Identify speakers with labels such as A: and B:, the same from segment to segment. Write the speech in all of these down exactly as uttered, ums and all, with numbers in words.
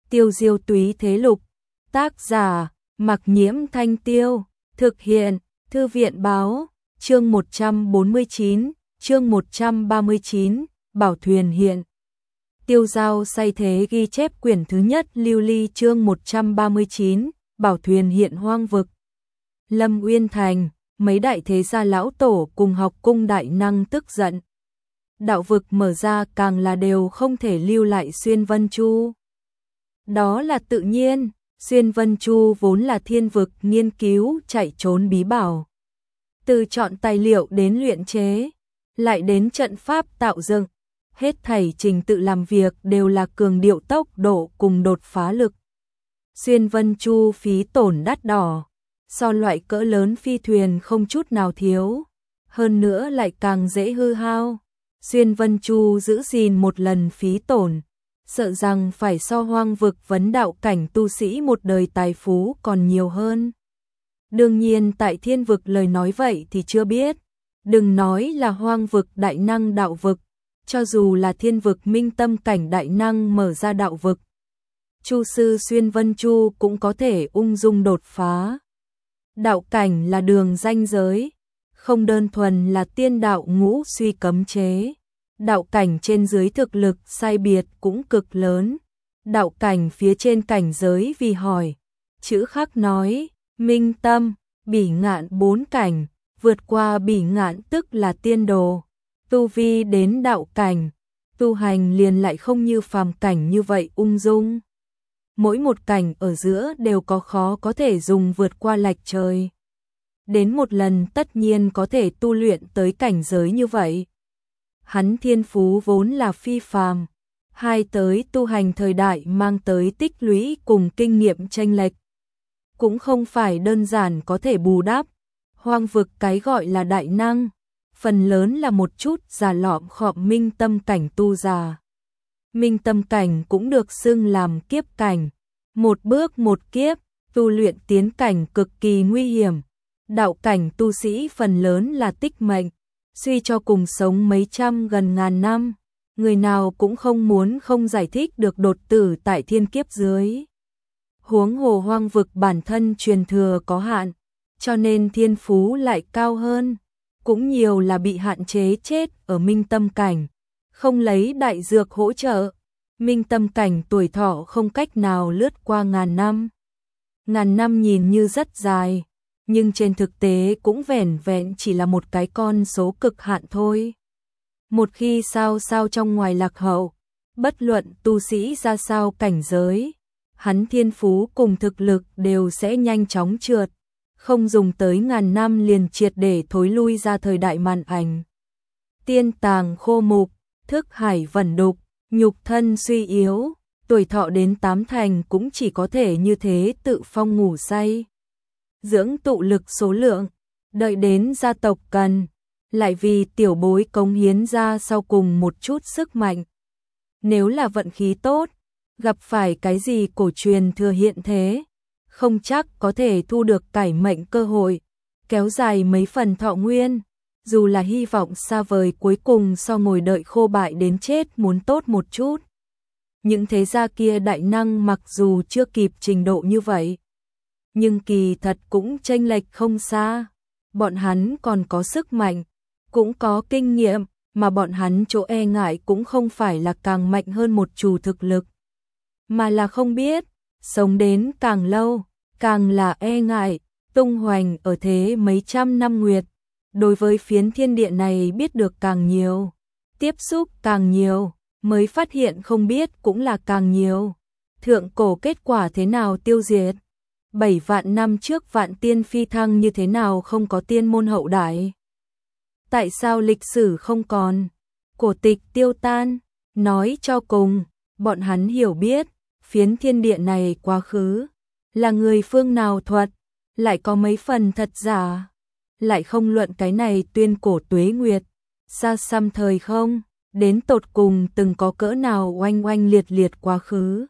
A: Tiêu diêu túy thế lục. Tác giả, Mặc Nhiễm Thanh Tiêu. Thực hiện, Thư viện báo. Chương một trăm bốn mươi chín, chương một trăm ba mươi chín, Bảo thuyền hiện. Tiêu Giao say thế ghi chép quyển thứ nhất lưu ly chương một trăm ba mươi chín, Bảo thuyền hiện hoang vực. Lâm Uyên Thành, mấy đại thế gia lão tổ cùng học cung đại năng tức giận. Đạo vực mở ra càng là đều không thể lưu lại Xuyên Vân Chu. Đó là tự nhiên, Xuyên Vân Chu vốn là thiên vực nghiên cứu chạy trốn bí bảo. Từ chọn tài liệu đến luyện chế, lại đến trận pháp tạo dựng, hết thảy trình tự làm việc đều là cường điệu tốc độ cùng đột phá lực. Xuyên Vân Chu phí tổn đắt đỏ, so loại cỡ lớn phi thuyền không chút nào thiếu, hơn nữa lại càng dễ hư hao. Xuyên Vân Chu giữ gìn một lần phí tổn, sợ rằng phải so hoang vực vấn đạo cảnh tu sĩ một đời tài phú còn nhiều hơn. Đương nhiên tại thiên vực lời nói vậy thì chưa biết, đừng nói là hoang vực đại năng đạo vực, cho dù là thiên vực minh tâm cảnh đại năng mở ra đạo vực, Chu sư Xuyên Vân Chu cũng có thể ung dung đột phá. Đạo cảnh là đường ranh giới, không đơn thuần là tiên đạo ngũ suy cấm chế. Đạo cảnh trên dưới thực lực sai biệt cũng cực lớn. Đạo cảnh phía trên cảnh giới vì hỏi, chữ khác nói, minh tâm, bỉ ngạn bốn cảnh, vượt qua bỉ ngạn tức là tiên đồ. Tu vi đến đạo cảnh, tu hành liền lại không như phàm cảnh như vậy ung dung. Mỗi một cảnh ở giữa đều có khó có thể dùng vượt qua lệch trời. Đến một lần tất nhiên có thể tu luyện tới cảnh giới như vậy. Hắn thiên phú vốn là phi phàm, hai tới tu hành thời đại mang tới tích lũy cùng kinh nghiệm chênh lệch, cũng không phải đơn giản có thể bù đắp. Hoang vực cái gọi là đại năng, phần lớn là một chút già lọm khọm minh tâm cảnh tu già. Minh tâm cảnh cũng được xưng làm kiếp cảnh, một bước một kiếp, tu luyện tiến cảnh cực kỳ nguy hiểm. Đạo cảnh tu sĩ phần lớn là tích mệnh, suy cho cùng sống mấy trăm gần ngàn năm, người nào cũng không muốn không giải thích được đột tử tại thiên kiếp dưới. Huống hồ hoang vực bản thân truyền thừa có hạn, cho nên thiên phú lại cao hơn, cũng nhiều là bị hạn chế chết ở minh tâm cảnh, không lấy đại dược hỗ trợ. Minh tâm cảnh tuổi thọ không cách nào lướt qua ngàn năm. Ngàn năm nhìn như rất dài, nhưng trên thực tế cũng vẻn vẹn chỉ là một cái con số cực hạn thôi. Một khi sao sao trong ngoài lạc hậu, bất luận tu sĩ ra sao cảnh giới, hắn thiên phú cùng thực lực đều sẽ nhanh chóng trượt, không dùng tới ngàn năm liền triệt để thối lui ra thời đại màn ảnh. Tiên tàng khô mục, thức hải vẩn đục, nhục thân suy yếu, tuổi thọ đến tám thành cũng chỉ có thể như thế tự phong ngủ say. Dưỡng tụ lực số lượng, đợi đến gia tộc cần, lại vì tiểu bối cống hiến ra sau cùng một chút sức mạnh. Nếu là vận khí tốt, gặp phải cái gì cổ truyền thừa hiện thế, không chắc có thể thu được cải mệnh cơ hội, kéo dài mấy phần thọ nguyên, dù là hy vọng xa vời cuối cùng so ngồi đợi khô bại đến chết muốn tốt một chút. Những thế gia kia đại năng mặc dù chưa kịp trình độ như vậy, nhưng kỳ thật cũng chênh lệch không xa. Bọn hắn còn có sức mạnh, cũng có kinh nghiệm, mà bọn hắn chỗ e ngại cũng không phải là càng mạnh hơn một chủ thực lực, mà là không biết, sống đến càng lâu, càng là e ngại, tung hoành ở thế mấy trăm năm nguyệt. Đối với phiến thiên địa này biết được càng nhiều, tiếp xúc càng nhiều, mới phát hiện không biết cũng là càng nhiều. Thượng cổ kết quả thế nào tiêu diệt? Bảy vạn năm trước vạn tiên phi thăng như thế nào không có tiên môn hậu đại? Tại sao lịch sử không còn? Cổ tịch tiêu tan, nói cho cùng, bọn hắn hiểu biết, phiến thiên địa này quá khứ, là người phương nào thuật, lại có mấy phần thật giả, lại không luận cái này tuyên cổ tuế nguyệt, xa xăm thời không, đến tột cùng từng có cỡ nào oanh oanh liệt liệt quá khứ.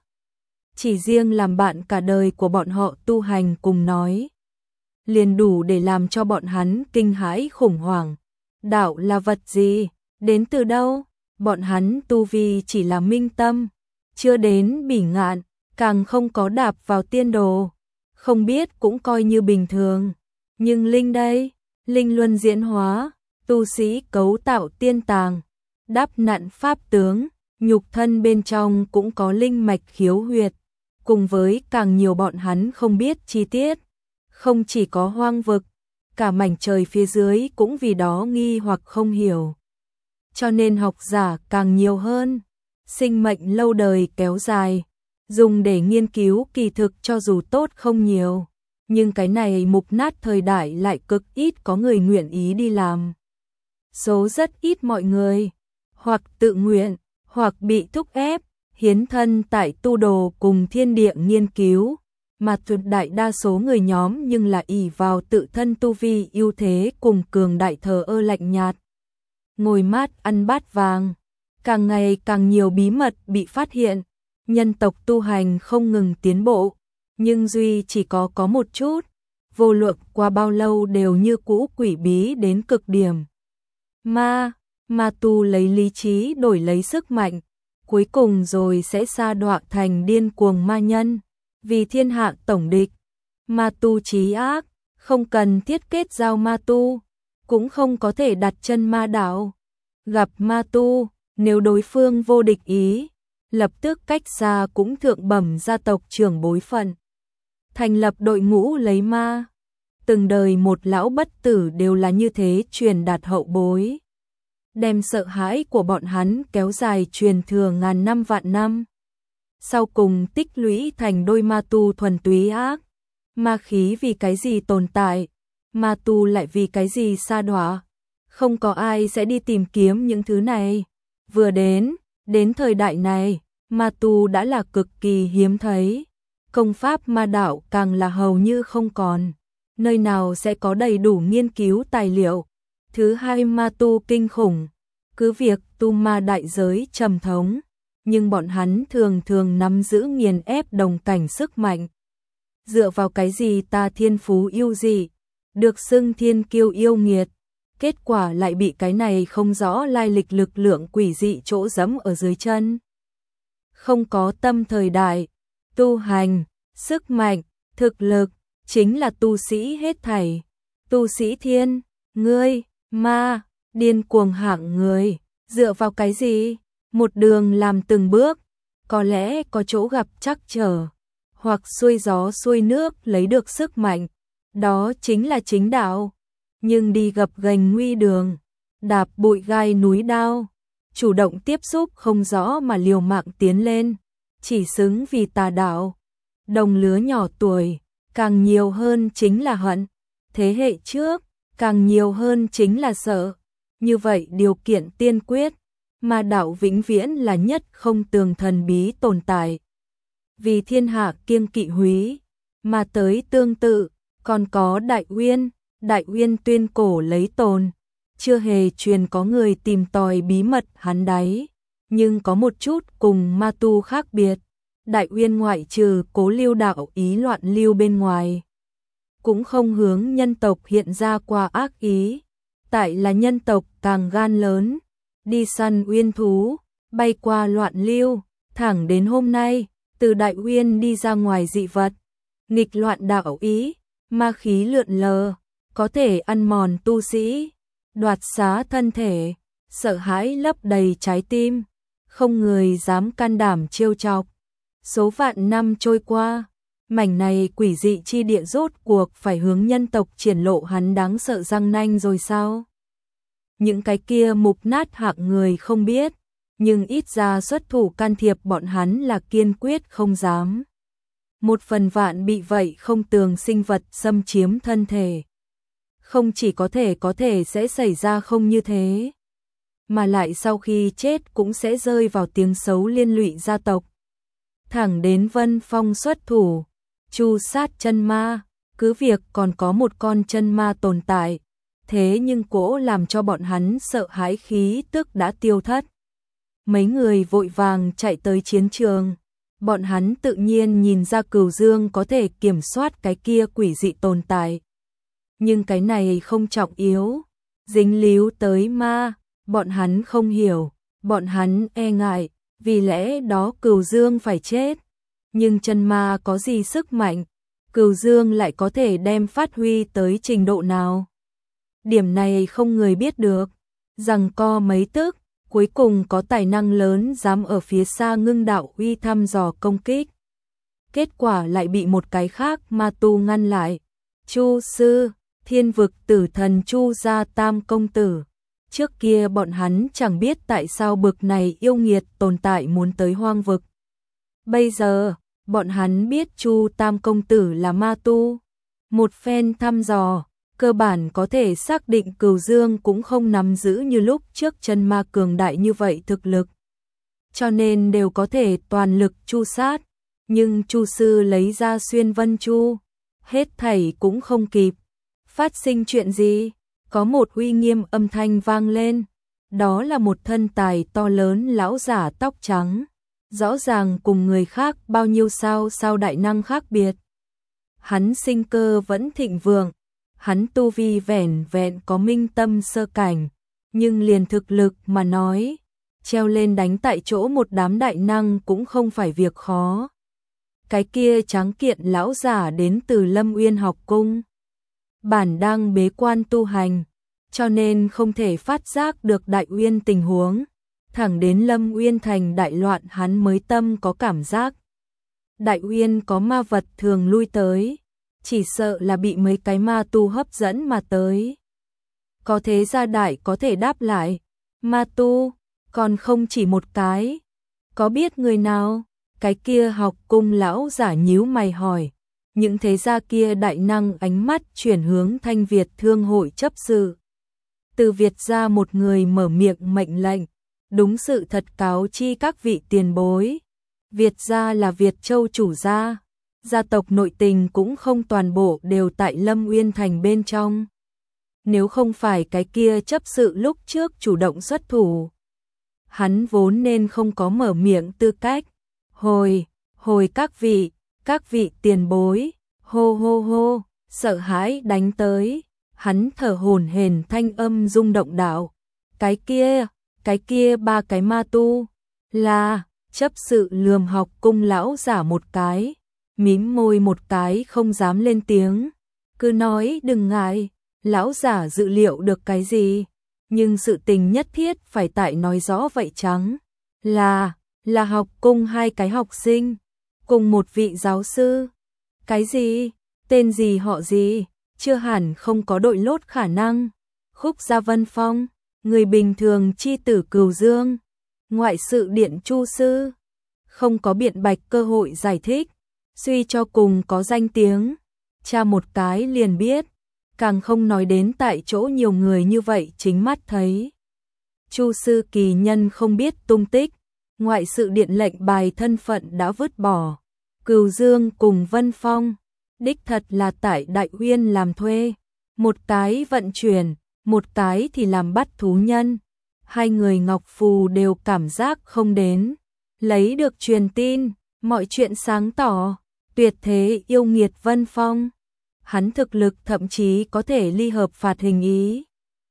A: Chỉ riêng làm bạn cả đời của bọn họ tu hành cùng nói, liền đủ để làm cho bọn hắn kinh hãi khủng hoảng. Đạo là vật gì? Đến từ đâu? Bọn hắn tu vi chỉ là minh tâm, chưa đến bỉ ngạn, càng không có đạp vào tiên đồ, không biết cũng coi như bình thường. Nhưng linh đây, linh luân diễn hóa, tu sĩ cấu tạo tiên tàng, đắp nặn pháp tướng, nhục thân bên trong cũng có linh mạch khiếu huyệt, cùng với càng nhiều bọn hắn không biết chi tiết, không chỉ có hoang vực, cả mảnh trời phía dưới cũng vì đó nghi hoặc không hiểu. Cho nên học giả càng nhiều hơn, sinh mệnh lâu đời kéo dài, dùng để nghiên cứu kỳ thực cho dù tốt không nhiều, nhưng cái này mục nát thời đại lại cực ít có người nguyện ý đi làm. Số rất ít mọi người, hoặc tự nguyện, hoặc bị thúc ép, hiến thân tại tu đồ cùng thiên địa nghiên cứu, mà tuyệt đại đa số người nhóm nhưng là ỷ vào tự thân tu vi ưu thế cùng cường đại thờ ơ lạnh nhạt. Ngồi mát ăn bát vàng, càng ngày càng nhiều bí mật bị phát hiện, nhân tộc tu hành không ngừng tiến bộ, nhưng duy chỉ có có một chút, vô luận qua bao lâu đều như cũ quỷ bí đến cực điểm. Ma, ma tu lấy lý trí đổi lấy sức mạnh, cuối cùng rồi sẽ sa đọa thành điên cuồng ma nhân, vì thiên hạ tổng địch. Ma tu trí ác, không cần thiết kết giao ma tu, cũng không có thể đặt chân ma đạo. Gặp ma tu, nếu đối phương vô địch ý, lập tức cách xa cũng thượng bẩm gia tộc trưởng bối phận. Thành lập đội ngũ lấy ma. Từng đời một lão bất tử đều là như thế truyền đạt hậu bối. Đem sợ hãi của bọn hắn kéo dài truyền thừa ngàn năm vạn năm. Sau cùng tích lũy thành đôi ma tu thuần túy ác. Ma khí vì cái gì tồn tại, ma tu lại vì cái gì sa đọa. Không có ai sẽ đi tìm kiếm những thứ này. Vừa đến, đến thời đại này, ma tu đã là cực kỳ hiếm thấy. Công pháp ma đạo càng là hầu như không còn. Nơi nào sẽ có đầy đủ nghiên cứu tài liệu. Thứ hai, ma tu kinh khủng. Cứ việc tu ma đại giới trầm thống, nhưng bọn hắn thường thường nắm giữ nghiền ép đồng cảnh sức mạnh. Dựa vào cái gì ta thiên phú yêu dị, được xưng thiên kiêu yêu nghiệt, kết quả lại bị cái này không rõ lai lịch lực lượng quỷ dị chỗ dẫm ở dưới chân. Không có tâm thời đại, tu hành, sức mạnh, thực lực, chính là tu sĩ hết thảy. Tu sĩ thiên, ngươi, ma, điên cuồng hạng người, dựa vào cái gì? Một đường làm từng bước, có lẽ có chỗ gặp trắc trở, hoặc xuôi gió xuôi nước lấy được sức mạnh, đó chính là chính đạo. Nhưng đi gập ghềnh nguy đường, đạp bụi gai núi đao, chủ động tiếp xúc không rõ mà liều mạng tiến lên, chỉ xứng vì tà đạo. Đồng lứa nhỏ tuổi, càng nhiều hơn chính là hận, thế hệ trước, càng nhiều hơn chính là sợ. Như vậy điều kiện tiên quyết, ma đạo vĩnh viễn là nhất không tường thần bí tồn tại. Vì thiên hạ kiêng kỵ húy, mà tới tương tự, còn có Đại Uyên, Đại Uyên tuyên cổ lấy tồn, chưa hề truyền có người tìm tòi bí mật hắn đáy, nhưng có một chút cùng ma tu khác biệt. Đại Uyên ngoại trừ cố lưu đạo ý loạn lưu bên ngoài, cũng không hướng nhân tộc hiện ra qua ác ý, tại là nhân tộc càng gan lớn, đi săn uyên thú, bay qua loạn lưu, thẳng đến hôm nay, từ Đại Uyên đi ra ngoài dị vật, nghịch loạn đạo ý, ma khí lượn lờ, có thể ăn mòn tu sĩ, đoạt xá thân thể, sợ hãi lấp đầy trái tim, không người dám can đảm trêu chọc. Số vạn năm trôi qua, mảnh này quỷ dị chi địa rốt cuộc phải hướng nhân tộc triển lộ hắn đáng sợ răng nanh rồi sao? Những cái kia mục nát hạng người không biết, nhưng ít ra xuất thủ can thiệp bọn hắn là kiên quyết không dám. Một phần vạn bị vậy không tường sinh vật xâm chiếm thân thể. Không chỉ có thể có thể sẽ xảy ra không như thế, mà lại sau khi chết cũng sẽ rơi vào tiếng xấu liên lụy gia tộc. Thẳng đến Vân Phong xuất thủ, chu sát chân ma, cứ việc còn có một con chân ma tồn tại, thế nhưng cỗ làm cho bọn hắn sợ hãi khí tức đã tiêu thất. Mấy người vội vàng chạy tới chiến trường, bọn hắn tự nhiên nhìn ra Cửu Dương có thể kiểm soát cái kia quỷ dị tồn tại. Nhưng cái này không trọng yếu, dính líu tới ma, bọn hắn không hiểu, bọn hắn e ngại, vì lẽ đó Cửu Dương phải chết. nhưng chân ma có gì sức mạnh, Cửu Dương lại có thể đem phát huy tới trình độ nào? Điểm này không người biết được. Rằng co mấy tức, cuối cùng có tài năng lớn dám ở phía xa ngưng đạo uy thăm dò công kích. Kết quả lại bị một cái khác ma tu ngăn lại. Chu sư, thiên vực tử thần Chu gia tam công tử. Trước kia bọn hắn chẳng biết tại sao bực này yêu nghiệt tồn tại muốn tới hoang vực. Bây giờ, bọn hắn biết Chu tam công tử là ma tu. Một phen thăm dò, cơ bản có thể xác định Cửu Dương cũng không nắm giữ như lúc trước chân ma cường đại như vậy thực lực. Cho nên đều có thể toàn lực chu sát, nhưng Chu sư lấy ra xuyên vân chu, hết thảy cũng không kịp. Phát sinh chuyện gì? Có một uy nghiêm âm thanh vang lên, đó là một thân tài to lớn lão giả tóc trắng, rõ ràng cùng người khác bao nhiêu sao sao đại năng khác biệt. Hắn sinh cơ vẫn thịnh vượng, hắn tu vi vẻn vẹn có minh tâm sơ cảnh, nhưng liền thực lực mà nói, treo lên đánh tại chỗ một đám đại năng cũng không phải việc khó. Cái kia tráng kiện lão giả đến từ Lâm Uyên học cung, bản đang bế quan tu hành, cho nên không thể phát giác được Đại Uyên tình huống, thẳng đến Lâm Uyên thành đại loạn hắn mới tâm có cảm giác. Đại Uyên có ma vật thường lui tới, chỉ sợ là bị mấy cái ma tu hấp dẫn mà tới. Có thế gia đại có thể đáp lại, ma tu, còn không chỉ một cái. Có biết người nào? Cái kia học cung lão giả nhíu mày hỏi. Những thế gia kia đại năng ánh mắt chuyển hướng Thanh Việt Thương hội chấp sự. Từ Việt gia một người mở miệng mệnh lệnh, đúng sự thật cáo chi các vị tiền bối. Việt gia là Việt Châu chủ gia, gia tộc nội tình cũng không toàn bộ đều tại Lâm Uyên thành bên trong. Nếu không phải cái kia chấp sự lúc trước chủ động xuất thủ, hắn vốn nên không có mở miệng tư cách. Hồi, hồi các vị, các vị tiền bối, hô hô hô, sợ hãi đánh tới, hắn thở hổn hển thanh âm rung động đạo. Cái kia, cái kia ba cái ma tu, là, chấp sự lườm học cung lão giả một cái, mím môi một cái không dám lên tiếng, cứ nói đừng ngại, lão giả dự liệu được cái gì, nhưng sự tình nhất thiết phải tại nói rõ vậy chăng, là, là học cung hai cái học sinh, cùng một vị giáo sư. Cái gì? Tên gì họ gì? Chưa hẳn không có đội lốt khả năng. Khúc Gia Vân Phong, người bình thường chi tử Cửu Dương, ngoại sự điện Chu sư, không có biện bạch cơ hội giải thích, suy cho cùng có danh tiếng, tra một cái liền biết, càng không nói đến tại chỗ nhiều người như vậy chính mắt thấy. Chu sư kỳ nhân không biết tung tích, ngoại sự điện lệnh bài thân phận đã vứt bỏ. Cửu Dương cùng Vân Phong, đích thật là tại Đại Uyên làm thuê, một cái vận chuyển, một cái thì làm bắt thú nhân. Hai người Ngọc Phù đều cảm giác không đến, lấy được truyền tin, mọi chuyện sáng tỏ, tuyệt thế yêu nghiệt Vân Phong. Hắn thực lực thậm chí có thể ly hợp phạt hình ý.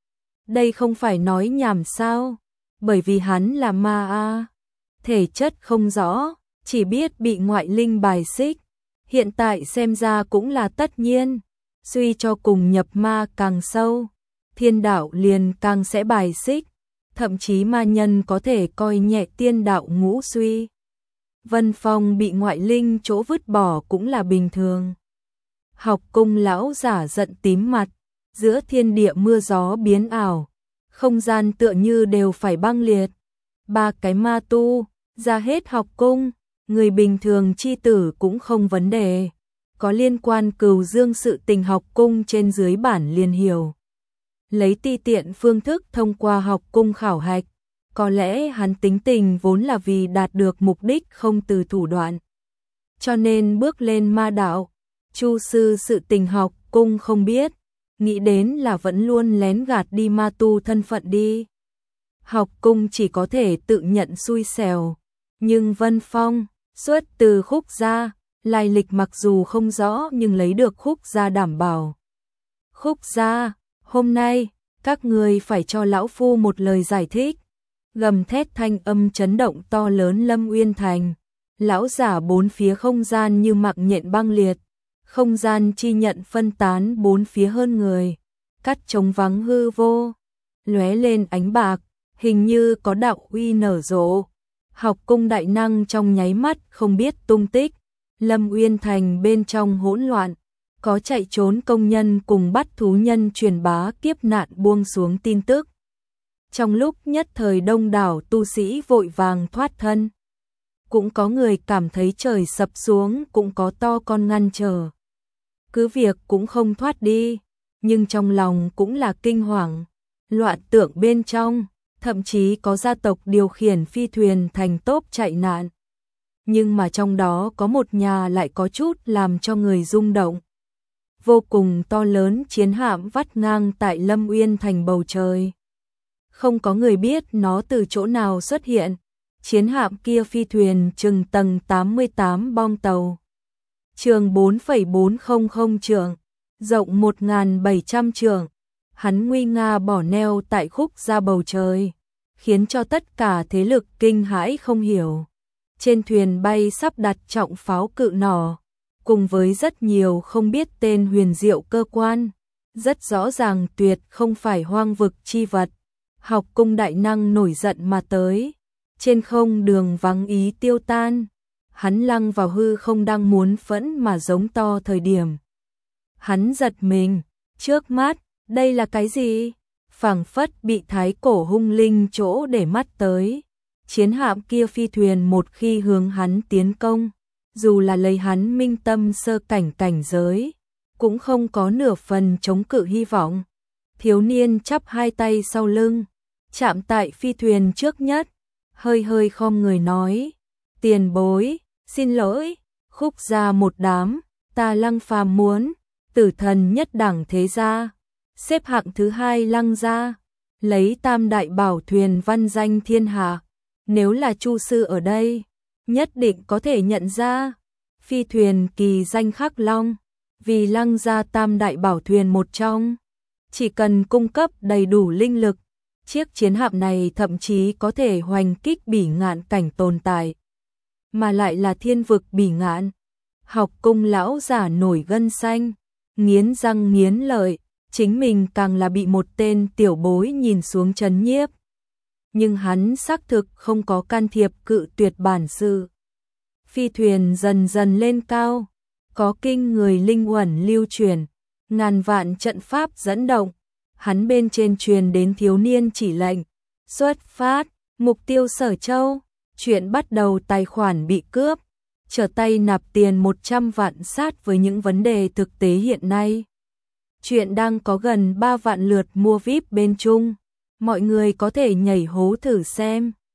A: Đây không phải nói nhảm sao, bởi vì hắn là ma a, thể chất không rõ, chỉ biết bị ngoại linh bài xích, hiện tại xem ra cũng là tất nhiên, suy cho cùng nhập ma càng sâu, thiên đạo liền càng sẽ bài xích, thậm chí ma nhân có thể coi nhẹ tiên đạo ngũ suy. Vân Phong bị ngoại linh chỗ vứt bỏ cũng là bình thường. Học cung lão giả giận tím mặt, giữa thiên địa mưa gió biến ảo, không gian tựa như đều phải băng liệt. Ba cái ma tu, ra hết học cung, người bình thường chi tử cũng không vấn đề. Có liên quan Cửu Dương sự tình học cung trên dưới bản liền hiểu. Lấy ti tiện phương thức thông qua học cung khảo hạch, có lẽ hắn tính tình vốn là vì đạt được mục đích không từ thủ đoạn. Cho nên bước lên ma đạo, Chu sư sự tình học cung không biết, nghĩ đến là vẫn luôn lén gạt đi ma tu thân phận đi. Học cung chỉ có thể tự nhận xui xẻo, nhưng Vân Phong, xuất từ Khúc gia, lai lịch mặc dù không rõ nhưng lấy được Khúc gia đảm bảo. Khúc gia, hôm nay, các người phải cho lão phu một lời giải thích. Gầm thét thanh âm chấn động to lớn Lâm Uyên thành, Lão giả bốn phía không gian như mặc nhện băng liệt, không gian chi nhận phân tán bốn phía hơn người, cắt trống vắng hư vô, lóe lên ánh bạc, hình như có đạo uy nở rộ. Học cung đại năng trong nháy mắt không biết tung tích, Lâm Uyên Thành bên trong hỗn loạn, có chạy trốn công nhân cùng bắt thú nhân truyền bá kiếp nạn buông xuống tin tức. Trong lúc nhất thời đông đảo tu sĩ vội vàng thoát thân, cũng có người cảm thấy trời sập xuống, cũng có to con ngăn trở. Cứ việc cũng không thoát đi, nhưng trong lòng cũng là kinh hoàng, loạn tưởng bên trong, thậm chí có gia tộc điều khiển phi thuyền thành tốp chạy nạn. Nhưng mà trong đó có một nhà lại có chút làm cho người rung động. Vô cùng to lớn chiến hạm vắt ngang tại Lâm Uyên Thành bầu trời. Không có người biết nó từ chỗ nào xuất hiện. Chiến hạm kia phi thuyền chừng tầng tám mươi tám bom tàu. Trường bốn phẩy bốn không không trượng, rộng một nghìn bảy trăm trượng. Hắn nguy nga bỏ neo tại khúc ra bầu trời, khiến cho tất cả thế lực kinh hãi không hiểu. Trên thuyền bay sắp đặt trọng pháo cự nỏ, cùng với rất nhiều không biết tên huyền diệu cơ quan. Rất rõ ràng tuyệt không phải hoang vực chi vật. Học cung đại năng nổi giận mà tới. Trên không đường vắng ý tiêu tan. Hắn lăng vào hư không đang muốn phẫn mà giống to thời điểm. Hắn giật mình, trước mắt, đây là cái gì? Phảng phất bị thái cổ hung linh chỗ để mắt tới. Chiến hạm kia phi thuyền một khi hướng hắn tiến công, dù là lấy hắn minh tâm sơ cảnh cảnh giới, cũng không có nửa phần chống cự hy vọng. Thiếu niên chắp hai tay sau lưng, chạm tại phi thuyền trước nhất, hơi hơi khom người nói, tiền bối, xin lỗi, khúc ra một đám, ta Lăng Phàm muốn, tử thần nhất đẳng thế gia, xếp hạng thứ hai Lăng gia, lấy tam đại bảo thuyền văn danh thiên hạ, nếu là Chu sư ở đây, nhất định có thể nhận ra, phi thuyền kỳ danh Khắc Long, vì Lăng gia tam đại bảo thuyền một trong, chỉ cần cung cấp đầy đủ linh lực, chiếc chiến hạm này thậm chí có thể hoành kích bỉ ngạn cảnh tồn tại, mà lại là thiên vực bỉ ngạn. Học cung lão giả nổi gân xanh, nghiến răng nghiến lợi, chính mình càng là bị một tên tiểu bối nhìn xuống trấn nhiếp. Nhưng hắn xác thực không có can thiệp cự tuyệt bản sự. Phi thuyền dần dần lên cao, có kinh người linh uẩn lưu truyền, ngàn vạn trận pháp dẫn động, hắn bên trên truyền đến thiếu niên chỉ lệnh, xuất phát, mục tiêu Sở Châu, chuyện bắt đầu tài khoản bị cướp, trở tay nạp tiền một trăm vạn sát với những vấn đề thực tế hiện nay. Chuyện đang có gần ba vạn lượt mua vi ai pi bên Trung, mọi người có thể nhảy hố thử xem.